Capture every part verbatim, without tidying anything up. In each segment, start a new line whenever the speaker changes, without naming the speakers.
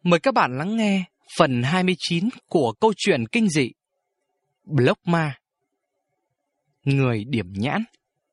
Mời các bạn lắng nghe phần hai mươi chín của câu chuyện kinh dị Block Ma, người điểm nhãn.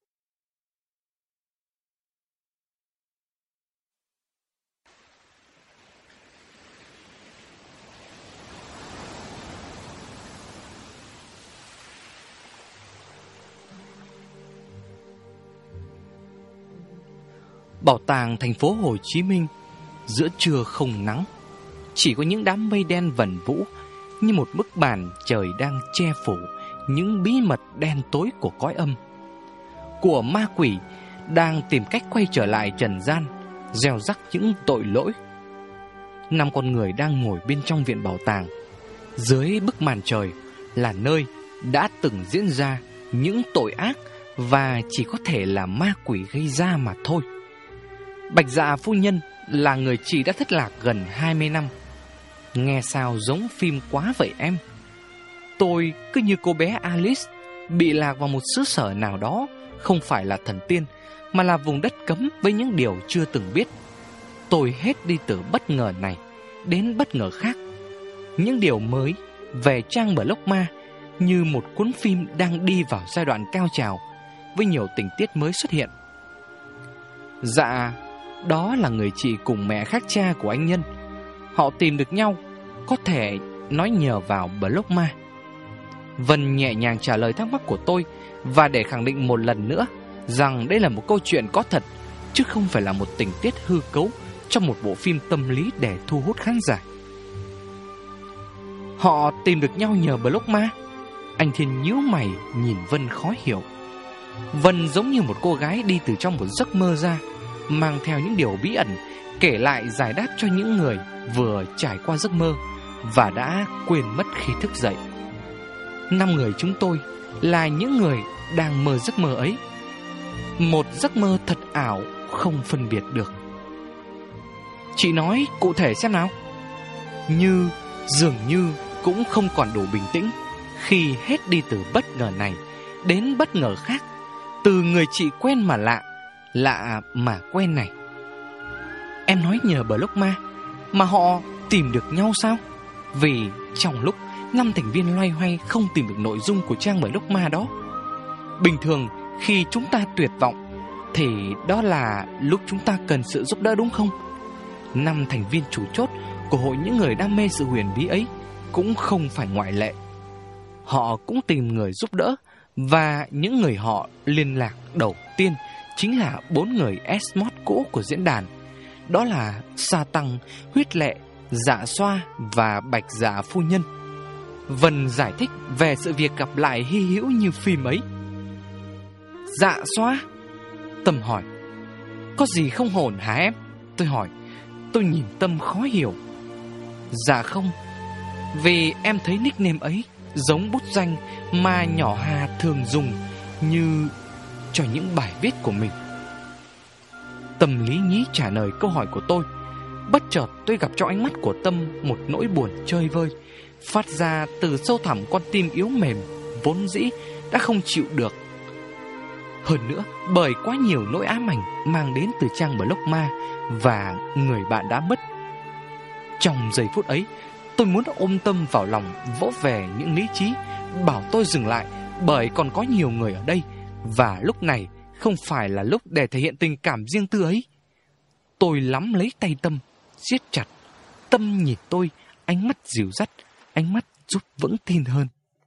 Bảo tàng thành phố Hồ Chí Minh. Giữa trưa không nắng, chỉ có những đám mây đen vần vũ như một bức màn trời đang che phủ những bí mật đen tối của cõi âm, của ma quỷ đang tìm cách quay trở lại trần gian, gieo rắc những tội lỗi. Năm con người đang ngồi bên trong viện bảo tàng. Dưới bức màn trời là nơi đã từng diễn ra những tội ác và chỉ có thể là ma quỷ gây ra mà thôi. Bạch Dạ phu nhân là người chị đã thất lạc gần hai mươi năm. Nghe sao giống phim quá vậy em? Tôi cứ như cô bé Alice bị lạc vào một xứ sở nào đó, không phải là thần tiên, mà là vùng đất cấm với những điều chưa từng biết. Tôi hết đi từ bất ngờ này đến bất ngờ khác. Những điều mới về trang Block Ma như một cuốn phim đang đi vào giai đoạn cao trào, với nhiều tình tiết mới xuất hiện. Dạ, đó là người chị cùng mẹ khác cha của anh Nhân. Họ tìm được nhau, có thể nói nhờ vào Block Ma. Vân nhẹ nhàng trả lời thắc mắc của tôi, và để khẳng định một lần nữa rằng đây là một câu chuyện có thật, chứ không phải là một tình tiết hư cấu trong một bộ phim tâm lý để thu hút khán giả. Họ tìm được nhau nhờ Block Ma? Anh Thiên nhíu mày nhìn Vân khó hiểu. Vân giống như một cô gái đi từ trong một giấc mơ ra, mang theo những điều bí ẩn, kể lại giải đáp cho những người vừa trải qua giấc mơ và đã quên mất khi thức dậy. Năm người chúng tôi là những người đang mơ giấc mơ ấy, một giấc mơ thật ảo không phân biệt được. Chị nói cụ thể xem nào. Như dường như cũng không còn đủ bình tĩnh khi hết đi từ bất ngờ này đến bất ngờ khác, từ người chị quen mà lạ, lạ mà quen này. Em nói nhờ Block Ma mà họ tìm được nhau sao? Vì trong lúc năm thành viên loay hoay không tìm được nội dung của trang Block Ma đó. Bình thường khi chúng ta tuyệt vọng thì đó là lúc chúng ta cần sự giúp đỡ, đúng không? Năm thành viên chủ chốt của hội những người đam mê sự huyền bí ấy cũng không phải ngoại lệ. Họ cũng tìm người giúp đỡ, và những người họ liên lạc đầu tiên chính là bốn người S-Mod cũ của diễn đàn. Đó là Sa Tăng, Huyết Lệ, Dạ Xoa và Bạch Dạ phu nhân. Vân giải thích về sự việc gặp lại hy hữu như phim ấy. Dạ Xoa? Tâm hỏi. Có gì không hồn hả em? Tôi hỏi. Tôi nhìn Tâm khó hiểu. Dạ không, vì em thấy nickname ấy giống bút danh mà nhỏ Hà thường dùng như cho những bài viết của mình. Tâm lý nhí trả lời câu hỏi của tôi. Bất chợt tôi gặp trong ánh mắt của Tâm một nỗi buồn chơi vơi, phát ra từ sâu thẳm con tim yếu mềm vốn dĩ đã không chịu được. Hơn nữa bởi quá nhiều nỗi ám ảnh mang đến từ trang Block Ma và người bạn đã mất. Trong giây phút ấy, tôi muốn ôm Tâm vào lòng, vỗ về những lý trí, bảo tôi dừng lại, bởi còn có nhiều người ở đây, và lúc này không phải là lúc để thể hiện tình cảm riêng tư ấy. Tôi nắm lấy tay Tâm, siết chặt. Tâm nhìn tôi, ánh mắt dìu dắt, ánh mắt giúp vững tin hơn.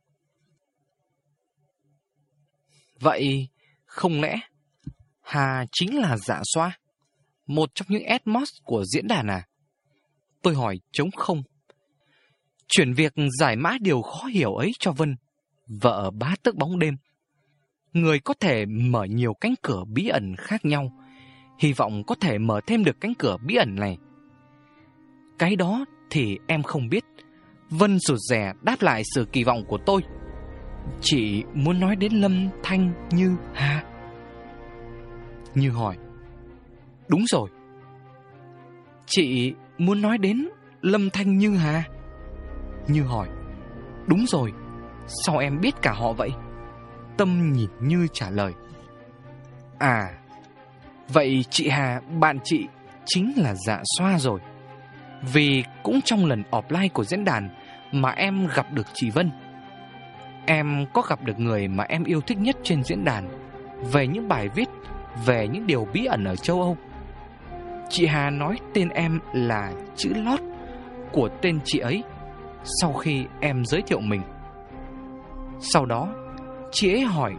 Vậy không lẽ Hà chính là Dạ Xoa, một trong những S-Mod của diễn đàn à? Tôi hỏi trống không. Chuyển việc giải mã điều khó hiểu ấy cho Vân, vợ bá tước bóng đêm, người có thể mở nhiều cánh cửa bí ẩn khác nhau, hy vọng có thể mở thêm được cánh cửa bí ẩn này. Cái đó thì em không biết. Vân rụt rè đáp lại sự kỳ vọng của tôi. Chị muốn nói đến Lâm Thanh Như hả? Như hỏi. Đúng rồi. Chị muốn nói đến Lâm Thanh Như hả? Như hỏi. Đúng rồi. Sao em biết cả họ vậy? Tâm nhìn Như trả lời. À, vậy chị Hà, bạn chị chính là Dạ Xoa rồi. Vì cũng trong lần offline của diễn đàn mà em gặp được chị Vân. Em có gặp được người mà em yêu thích nhất trên diễn đàn, về những bài viết về những điều bí ẩn ở châu Âu. Chị Hà nói tên em là chữ lót của tên chị ấy sau khi em giới thiệu mình. Sau đó chị ấy hỏi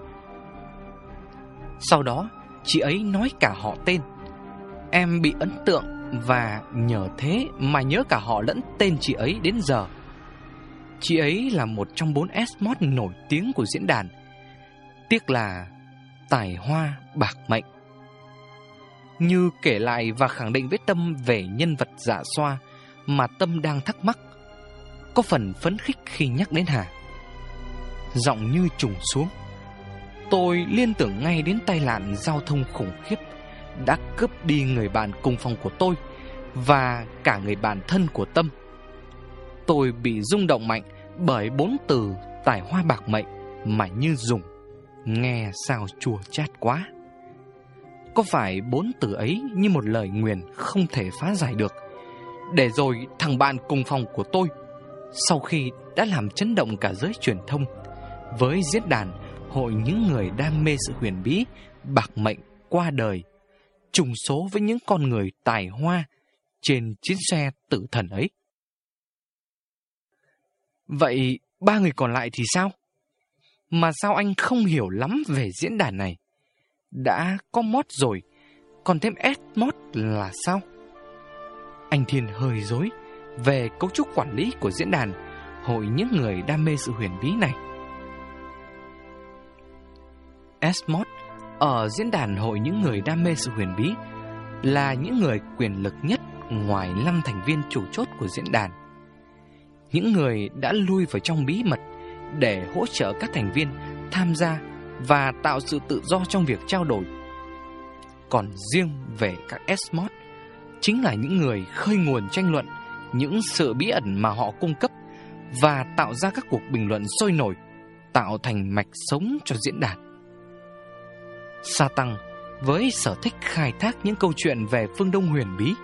Sau đó chị ấy nói cả họ tên. Em bị ấn tượng và nhờ thế mà nhớ cả họ lẫn tên chị ấy đến giờ. Chị ấy là một trong bốn S-mod nổi tiếng của diễn đàn. Tiếc là tài hoa bạc mệnh. Như kể lại và khẳng định với Tâm về nhân vật Dạ Xoa mà Tâm đang thắc mắc, có phần phấn khích khi nhắc đến Hà. Giọng như trùng xuống. Tôi liên tưởng ngay đến tai nạn giao thông khủng khiếp đã cướp đi người bạn cùng phòng của tôi và cả người bạn thân của Tâm. Tôi bị rung động mạnh bởi bốn từ tài hoa bạc mệnh mà Như dùng. Nghe sao chua chát quá. Có phải bốn từ ấy như một lời nguyền không thể phá giải được? Để rồi thằng bạn cùng phòng của tôi, sau khi đã làm chấn động cả giới truyền thông với diễn đàn hội những người đam mê sự huyền bí, bạc mệnh qua đời, trùng số với những con người tài hoa trên chuyến xe tử thần ấy. Vậy ba người còn lại thì sao? Mà sao anh không hiểu lắm về diễn đàn này? Đã có mod rồi, còn thêm S-mod là sao? Anh Thiên hơi rối về cấu trúc quản lý của diễn đàn hội những người đam mê sự huyền bí này. S-mod ở diễn đàn hội những người đam mê sự huyền bí là những người quyền lực nhất ngoài năm thành viên chủ chốt của diễn đàn. Những người đã lui vào trong bí mật để hỗ trợ các thành viên tham gia và tạo sự tự do trong việc trao đổi. Còn riêng về các S-mod, chính là những người khơi nguồn tranh luận những sự bí ẩn mà họ cung cấp và tạo ra các cuộc bình luận sôi nổi, tạo thành mạch sống cho diễn đàn. Sa Tăng với sở thích khai thác những câu chuyện về phương Đông huyền bí,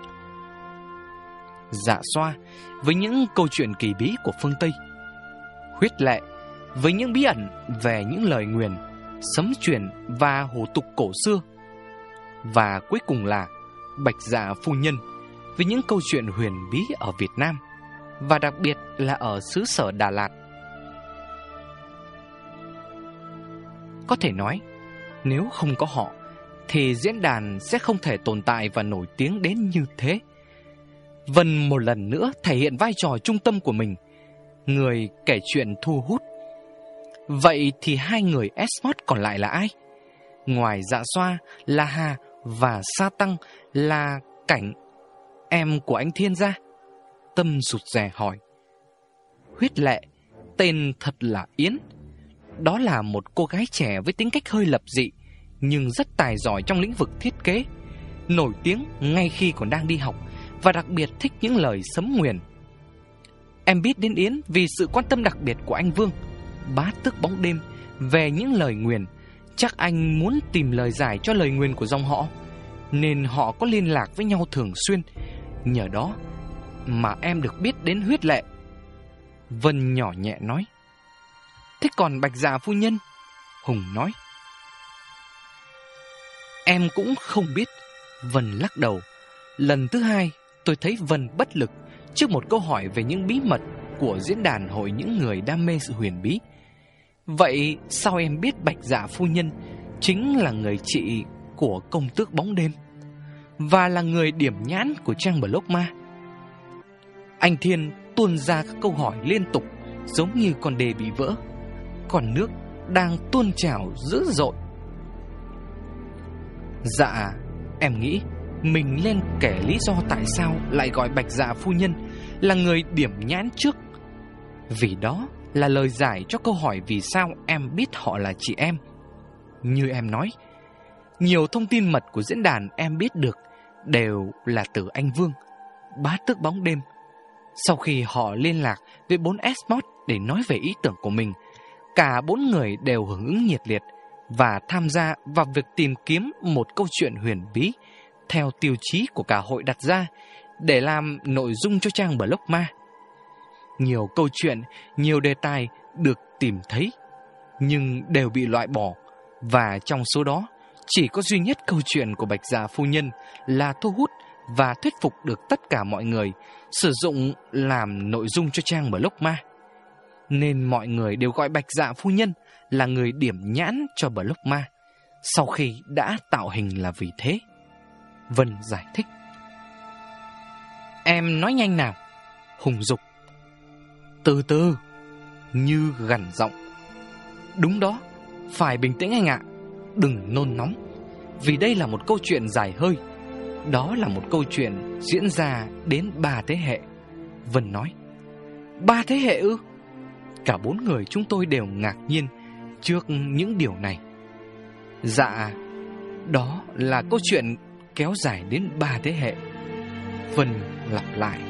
Dạ Xoa với những câu chuyện kỳ bí của phương Tây, Huyết Lệ với những bí ẩn về những lời nguyền, sấm truyền và hủ tục cổ xưa, và cuối cùng là Bạch Dạ Phu Nhân với những câu chuyện huyền bí ở Việt Nam, và đặc biệt là ở xứ sở Đà Lạt. Có thể nói, nếu không có họ thì diễn đàn sẽ không thể tồn tại và nổi tiếng đến như thế. Vân một lần nữa thể hiện vai trò trung tâm của mình, người kể chuyện thu hút. Vậy thì hai người S-mod còn lại là ai? Ngoài Dạ Xoa là Hà và Sa Tăng là Cảnh, em của anh Thiên ra? Tâm rụt rè hỏi. Huyết Lệ, tên thật là Yến. Đó là một cô gái trẻ với tính cách hơi lập dị, nhưng rất tài giỏi trong lĩnh vực thiết kế, nổi tiếng ngay khi còn đang đi học, và đặc biệt thích những lời sấm nguyền. Em biết đến Yến vì sự quan tâm đặc biệt của anh Vương, bá tước bóng đêm, về những lời nguyền. Chắc anh muốn tìm lời giải cho lời nguyền của dòng họ, nên họ có liên lạc với nhau thường xuyên. Nhờ đó mà em được biết đến Huyết Lệ. Vân nhỏ nhẹ nói. Thế còn Bạch Dạ Phu Nhân? Hùng nói. Em cũng không biết. Vân lắc đầu. Lần thứ hai tôi thấy Vân bất lực trước một câu hỏi về những bí mật của diễn đàn hội những người đam mê sự huyền bí. Vậy sao em biết Bạch Dạ Phu Nhân chính là người chị của công tước bóng đêm, và là người điểm nhãn của trang blog ma? Anh Thiên tuôn ra các câu hỏi liên tục, giống như con đê bị vỡ, còn nước đang tuôn trào dữ dội. Dạ, em nghĩ mình nên kể lý do tại sao lại gọi Bạch Dạ Phu Nhân là người điểm nhãn trước. Vì đó là lời giải cho câu hỏi vì sao em biết họ là chị em. Như em nói, nhiều thông tin mật của diễn đàn em biết được đều là từ anh Vương, bá tước bóng đêm. Sau khi họ liên lạc với bốn S-mod để nói về ý tưởng của mình, cả bốn người đều hưởng ứng nhiệt liệt và tham gia vào việc tìm kiếm một câu chuyện huyền bí theo tiêu chí của cả hội đặt ra, để làm nội dung cho trang blog ma. Nhiều câu chuyện, nhiều đề tài được tìm thấy, nhưng đều bị loại bỏ. Và trong số đó, chỉ có duy nhất câu chuyện của Bạch Dạ phu nhân là thu hút và thuyết phục được tất cả mọi người sử dụng làm nội dung cho trang blog ma. Nên mọi người đều gọi Bạch Dạ phu nhân là người điểm nhãn cho blog ma, sau khi đã tạo hình là vì thế. Vân giải thích. Em nói nhanh nào. Hùng dục. Từ từ, Như gằn giọng. Đúng đó, phải bình tĩnh anh ạ. Đừng nôn nóng, vì đây là một câu chuyện dài hơi. Đó là một câu chuyện diễn ra đến ba thế hệ. Vân nói. Ba thế hệ ư? Cả bốn người chúng tôi đều ngạc nhiên trước những điều này. Dạ, đó là câu chuyện kéo dài đến ba thế hệ. Vân lặp lại.